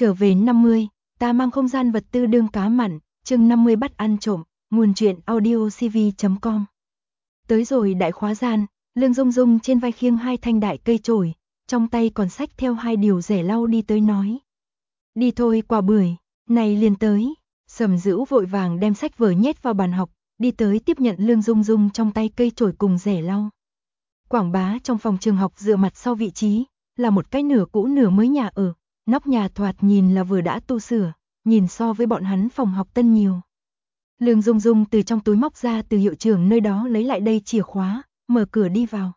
trở về 50, ta mang không gian vật tư đương cá mặn, chương 50 bắt ăn trộm, nguồn truyện audiocv.com. Tới rồi đại khóa gian, Lương Dung Dung trên vai khiêng 2 thanh đại cây chổi, trong tay còn xách theo 2 điều rẻ lau đi tới nói. Đi thôi quả bưởi, này liền tới. Sầm Dữu vội vàng đem sách vở nhét vào bàn học, đi tới tiếp nhận Lương Dung Dung trong tay cây chổi cùng rẻ lau. Quảng Bá trong phòng trường học dựa mặt sau vị trí, là một cái nửa cũ nửa mới nhà ở, nóc nhà thoạt nhìn là vừa đã tu sửa, nhìn so với bọn hắn phòng học tân nhiều. Lương Dung Dung từ trong túi móc ra từ hiệu trưởng nơi đó lấy lại đây chìa khóa, mở cửa đi vào.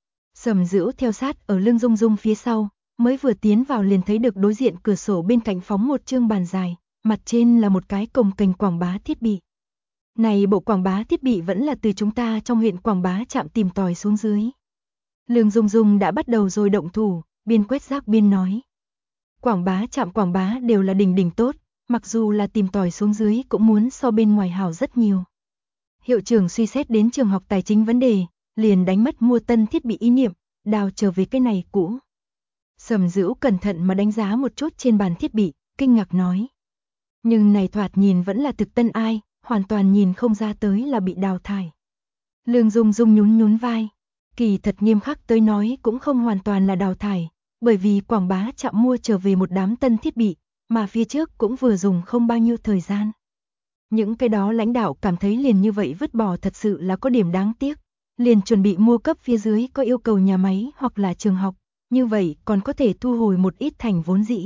Sầm Dữu theo sát ở Lương Dung Dung phía sau, mới vừa tiến vào liền thấy được đối diện cửa sổ bên cạnh phóng một chương bàn dài, mặt trên là một cái cồng kềnh quảng bá thiết bị. Này bộ quảng bá thiết bị vẫn là từ chúng ta trong huyện Quảng Bá trạm tìm tòi xuống dưới. Lương Dung Dung đã bắt đầu rồi động thủ, biên quét rác biên nói. Quảng Bá trạm Quảng Bá đều là đỉnh tốt, mặc dù là tìm tòi xuống dưới cũng muốn so bên ngoài hảo rất nhiều. Hiệu trưởng suy xét đến trường học tài chính vấn đề, liền đánh mất mua tân thiết bị ý niệm, đào trở về cái này cũ. Sầm Dữu cẩn thận mà đánh giá một chút trên bàn thiết bị, kinh ngạc nói. Nhưng này thoạt nhìn vẫn là thực tân ai, hoàn toàn nhìn không ra tới là bị đào thải. Lương Dung Dung nhún vai. Kỳ thật nghiêm khắc tới nói cũng không hoàn toàn là đào thải, bởi vì Quảng Bá trạm mua trở về một đám tân thiết bị, mà phía trước cũng vừa dùng không bao nhiêu thời gian. Những cái đó lãnh đạo cảm thấy liền như vậy vứt bỏ thật sự là có điểm đáng tiếc, liền chuẩn bị mua cấp phía dưới có yêu cầu nhà máy hoặc là trường học, như vậy còn có thể thu hồi một ít thành vốn dĩ.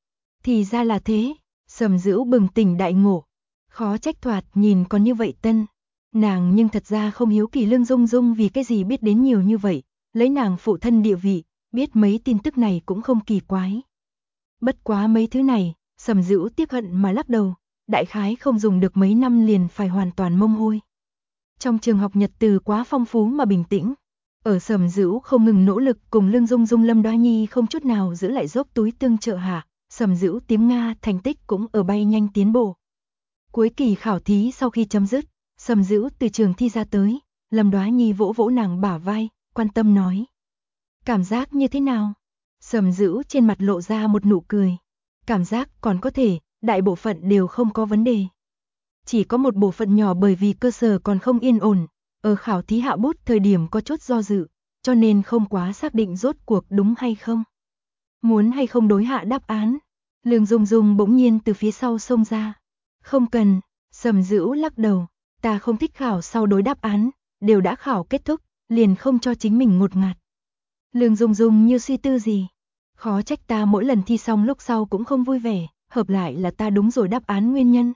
Thì ra là thế, Sầm Dữu bừng tỉnh đại ngộ, khó trách thoạt nhìn còn như vậy tân. Nàng nhưng thật ra không hiếu kỳ Lương Dung Dung vì cái gì biết đến nhiều như vậy, lấy nàng phụ thân địa vị, biết mấy tin tức này cũng không kỳ quái. Bất quá mấy thứ này, Sầm Dữu tiếc hận mà lắc đầu, đại khái không dùng được mấy năm liền phải hoàn toàn mông hôi. Trong trường học nhật từ quá phong phú mà bình tĩnh, ở Sầm Dữu không ngừng nỗ lực cùng Lương Dung Dung Lâm Đoá Nhi không chút nào giữ lại dốc túi tương trợ hạ, Sầm Dữu tiếng Nga thành tích cũng ở bay nhanh tiến bộ. Cuối kỳ khảo thí sau khi chấm dứt, Sầm Dữu từ trường thi ra tới, Lâm Đoá Nhi vỗ vỗ nàng bả vai, quan tâm nói. Cảm giác như thế nào? Sầm Dữu trên mặt lộ ra một nụ cười. Cảm giác còn có thể, đại bộ phận đều không có vấn đề. Chỉ có một bộ phận nhỏ bởi vì cơ sở còn không yên ổn, ở khảo thí hạ bút thời điểm có chút do dự, cho nên không quá xác định rốt cuộc đúng hay không. Muốn hay không đối hạ đáp án? Lương Dung Dung bỗng nhiên từ phía sau xông ra. Không cần, Sầm Dữu lắc đầu. Ta không thích khảo sau đối đáp án, đều đã khảo kết thúc, liền không cho chính mình ngột ngạt. Lương Dung Dung như suy tư gì. Khó trách ta mỗi lần thi xong lúc sau cũng không vui vẻ, hợp lại là ta đúng rồi đáp án nguyên nhân.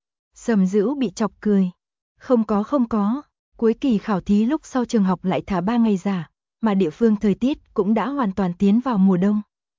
Sầm Dữu bị chọc cười. Không có, cuối kỳ khảo thí lúc sau trường học lại thả 3 ngày giả, mà địa phương thời tiết cũng đã hoàn toàn tiến vào mùa đông.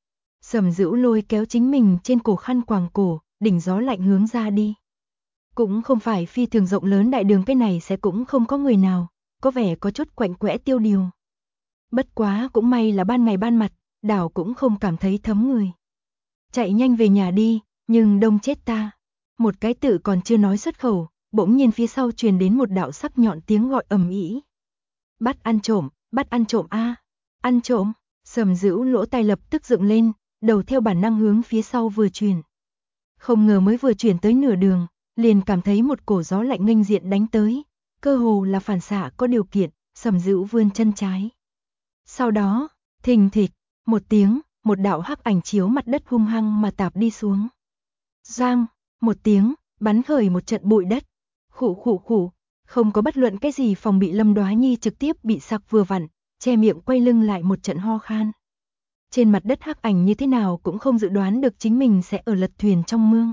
Sầm Dữu lôi kéo chính mình trên cổ khăn quàng cổ, đỉnh gió lạnh hướng ra đi. Cũng không phải phi thường rộng lớn đại đường cái này sẽ cũng không có người nào, có vẻ có chút quạnh quẽ tiêu điều. Bất quá cũng may là ban ngày ban mặt, đảo cũng không cảm thấy thấm người. Chạy nhanh về nhà đi, nhưng đông chết ta. Một cái tự còn chưa nói xuất khẩu, bỗng nhiên phía sau truyền đến một đạo sắc nhọn tiếng gọi ầm ĩ. Bắt ăn trộm a, ăn trộm. Sầm Dữu lỗ tai lập tức dựng lên, đầu theo bản năng hướng phía sau vừa chuyển. Không ngờ mới vừa chuyển tới nửa đường, liền cảm thấy một cổ gió lạnh nghênh diện đánh tới, cơ hồ là phản xạ có điều kiện, Sầm Dữu vươn chân trái. Sau đó, thình thịch, một tiếng, một đạo hắc ảnh chiếu mặt đất hung hăng mà tạp đi xuống. Giang, một tiếng, bắn khởi một trận bụi đất. Khụ, không có bất luận cái gì phòng bị Lâm Đoá Nhi trực tiếp bị sặc vừa vặn, che miệng quay lưng lại một trận ho khan. Trên mặt đất hắc ảnh như thế nào cũng không dự đoán được chính mình sẽ ở lật thuyền trong mương.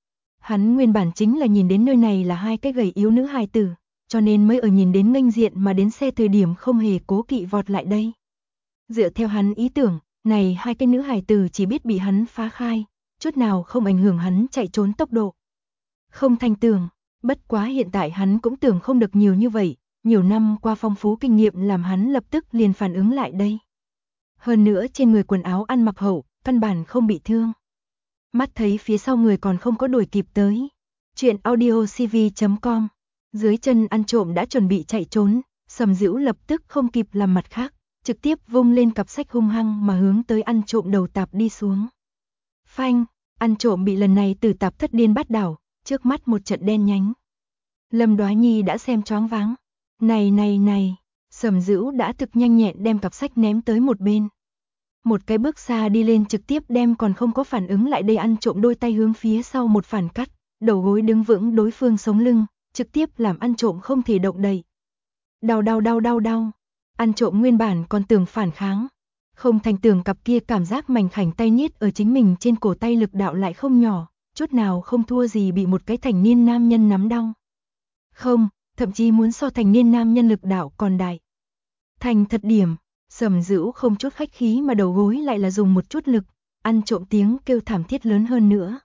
Hắn nguyên bản chính là nhìn đến nơi này là 2 cái gầy yếu nữ hài tử, cho nên mới ở nhìn đến nghênh diện mà đến xe thời điểm không hề cố kỵ vọt lại đây. Dựa theo hắn ý tưởng, này 2 cái nữ hài tử chỉ biết bị hắn phá khai, chút nào không ảnh hưởng hắn chạy trốn tốc độ. Không thành tưởng, bất quá hiện tại hắn cũng tưởng không được nhiều như vậy, nhiều năm qua phong phú kinh nghiệm làm hắn lập tức liền phản ứng lại đây. Hơn nữa trên người quần áo ăn mặc hậu, căn bản không bị thương. Mắt thấy phía sau người còn không có đuổi kịp tới. Chuyện audiocv.com. Dưới chân ăn trộm đã chuẩn bị chạy trốn, Sầm Dữu lập tức không kịp làm mặt khác, trực tiếp vung lên cặp sách hung hăng mà hướng tới ăn trộm đầu tạp đi xuống. Phanh, Ăn trộm bị lần này Tử Tạp Thất điên bắt đảo, trước mắt một trận đen nhánh. Lâm Đoá Nhi đã xem choáng váng. Này, Sầm Dữu đã thực nhanh nhẹn đem cặp sách ném tới một bên. Một cái bước xa đi lên trực tiếp đem còn không có phản ứng lại đây ăn trộm đôi tay hướng phía sau một phản cắt, đầu gối đứng vững đối phương sống lưng, trực tiếp làm ăn trộm không thể động đậy. Đau. Ăn trộm nguyên bản còn tưởng phản kháng, không thành tưởng cặp kia cảm giác mảnh khảnh tay niết ở chính mình trên cổ tay lực đạo lại không nhỏ, chút nào không thua gì bị một cái thành niên nam nhân nắm đau. Không, thậm chí muốn so thành niên nam nhân lực đạo còn đại. Thành thật điểm, Sầm Dữu không chút khách khí mà đầu gối lại là dùng một chút lực, ăn trộm tiếng kêu thảm thiết lớn hơn nữa.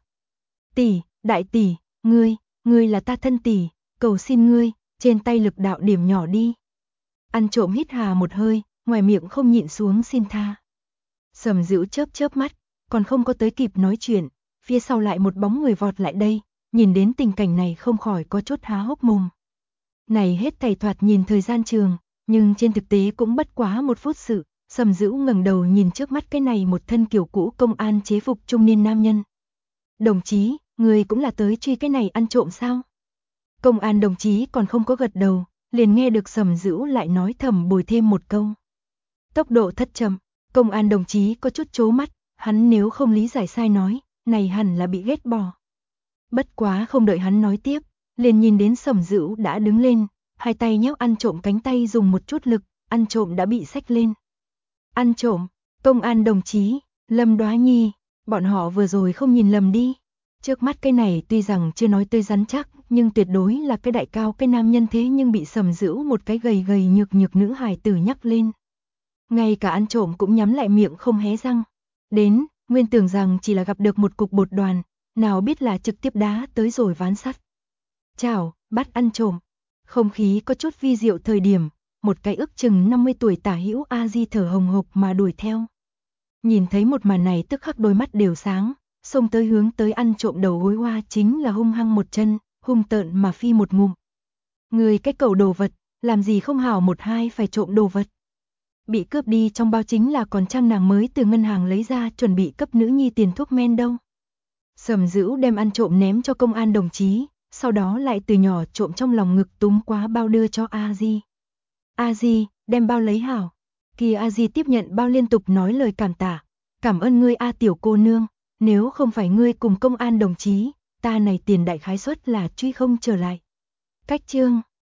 Tỷ, đại tỷ, ngươi là ta thân tỷ, cầu xin ngươi, trên tay lực đạo điểm nhỏ đi. Ăn trộm hít hà một hơi, ngoài miệng không nhịn xuống xin tha. Sầm Dữu chớp mắt, còn không có tới kịp nói chuyện, phía sau lại một bóng người vọt lại đây, nhìn đến tình cảnh này không khỏi có chút há hốc mồm. Này hết thảy thoạt nhìn thời gian trường, nhưng trên thực tế cũng bất quá một phút sự. Sầm Dữu ngẩng đầu nhìn trước mắt cái này một thân kiểu cũ công an chế phục trung niên nam nhân. Đồng chí, người cũng là tới truy cái này ăn trộm sao? Công an đồng chí còn không có gật đầu, liền nghe được Sầm Dữu lại nói thầm bồi thêm một câu. Tốc độ thất chậm, công an đồng chí có chút chố mắt, hắn nếu không lý giải sai nói, này hẳn là bị ghét bỏ. Bất quá không đợi hắn nói tiếp, liền nhìn đến Sầm Dữu đã đứng lên, hai tay nhấc ăn trộm cánh tay dùng một chút lực, ăn trộm đã bị xách lên. Ăn trộm, công an đồng chí, Lâm Đoá Nhi, bọn họ vừa rồi không nhìn lầm đi. Trước mắt cái này tuy rằng chưa nói tới rắn chắc, nhưng tuyệt đối là cái đại cao cái nam nhân thế nhưng bị Sầm Dữu một cái gầy gầy nhược nữ hài tử nhắc lên. Ngay cả ăn trộm cũng nhắm lại miệng không hé răng. Đến, nguyên tưởng rằng chỉ là gặp được một cục bột đoàn, nào biết là trực tiếp đá tới rồi ván sắt. Chào, bắt ăn trộm. Không khí có chút vi diệu thời điểm, một cái ước chừng 50 tuổi tả hữu A Di thở hồng hộc mà đuổi theo. Nhìn thấy một màn này tức khắc đôi mắt đều sáng, xông tới hướng tới ăn trộm đầu gối hoa chính là hung hăng một chân, hung tợn mà phi một ngụm. Người cái cẩu đồ vật, làm gì không hảo một hai phải trộm đồ vật. Bị cướp đi trong bao chính là còn trăm nàng mới từ ngân hàng lấy ra chuẩn bị cấp nữ nhi tiền thuốc men đâu. Sầm Dữu đem ăn trộm ném cho công an đồng chí, sau đó lại từ nhỏ trộm trong lòng ngực túm quá bao đưa cho A Di. A Di, đem bao lấy hảo. Kia A Di tiếp nhận bao liên tục nói lời cảm tạ. Cảm ơn ngươi A tiểu cô nương, nếu không phải ngươi cùng công an đồng chí, ta này tiền đại khái suất là truy không trở lại. Cách chương